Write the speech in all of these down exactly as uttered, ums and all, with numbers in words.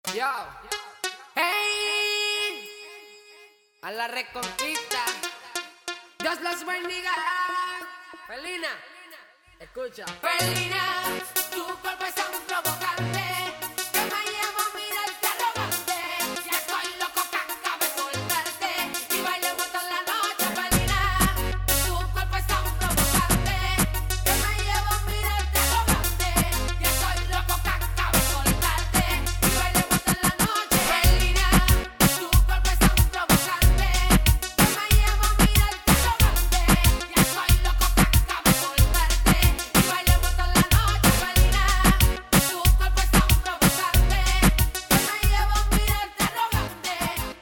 Yo, hey, a la reconquista. Dios los bendiga. Felina, escucha. Felina, tu cuerpo es tan provocante que me lleva a mirarte arrogante. Ya estoy loco que acabe soltarte y bailemos toda la noche. Felina, tu cuerpo es tan provocante que me lleva a mirarte arrogante. Ya estoy loco que acabe soltarte y bailemos toda la noche. Felina, tu cuerpo es tan provocante que me lleva a mirarte arrogante. Ya estoy loco que acabe soltarte y bailemos toda la noche. Felina, tu cuerpo es tan provocante que me lleva a mirarte arrogante.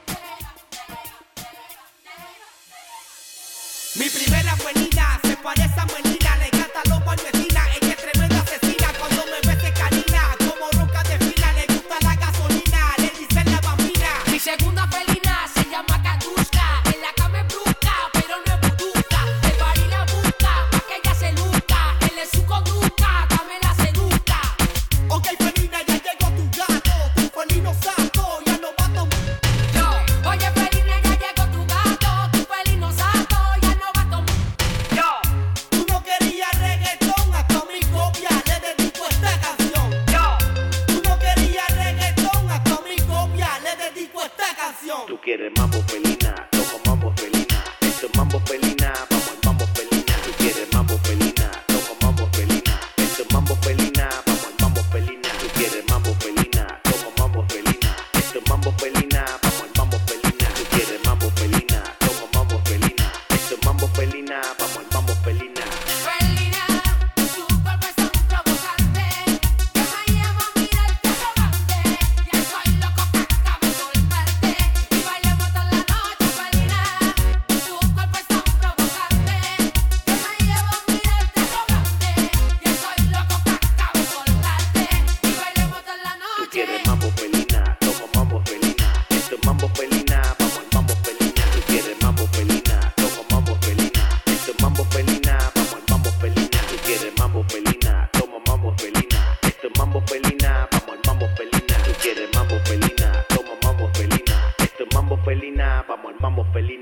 Mi primera buenina se parece a Melina, le encanta los palmetinas, ella es tremenda asesina. Cuando me ve se canina, como roca de fila, le gusta la gasolina, le dicen la bambina. Mi segunda felina se llama Katushka. En la cama es brusca, pero no es buduca. El party la busca, pa' que ella se luzca. Él es su conducta, dame la seduzca. Ok, felina, ya llegó tu gato, tu felino santo, ya no va a tomar. Yo, oye felina, ya llegó tu gato. Tu felino santo, ya no va a tomar. Yo, Tú no querías reggaetón, hasta mi copia le dedico esta canción. yo, Tú no querías reggaetón, hasta mi copia le dedico esta canción. Tú quieres mambo felina, toma mambo felina. Esto es mambo felina, vamos al mambo felina. Tú quieres mambo felina, toma mambo felina. Esto es mambo felina, vamos al mambo felina. Tú quieres mambo felina, toma mambo felina. Esto es mambo felina, vamos al mambo felina. Tú quieres mambo felina, toma mambo felina. Esto es mambo felina, vamos al mambo felina. felina, tu cuerpo es tan provocante que me lleva a mirarte arrogante. Ya estoy loco que acabe soltarte y bailemos toda la noche. Felina, tu cuerpo es tan provocante que me lleva a mirarte arrogante. Ya estoy loco que acabe soltarte y bailemos toda la Tú noche. quieres mambo felina, toma mambo felina. Esto es mambo felina, vamos al mambo felina. Tú quieres mambo felina, toma mambo felina. Esto es mambo felina, vamos al mambo felina. Tú quieres mambo felina, toma mambo felina. Esto es mambo felina, vamos al mambo felina. Tú quieres mambo felina, toma mambo felina. Esto es mambo felina, vamos al mambo felina.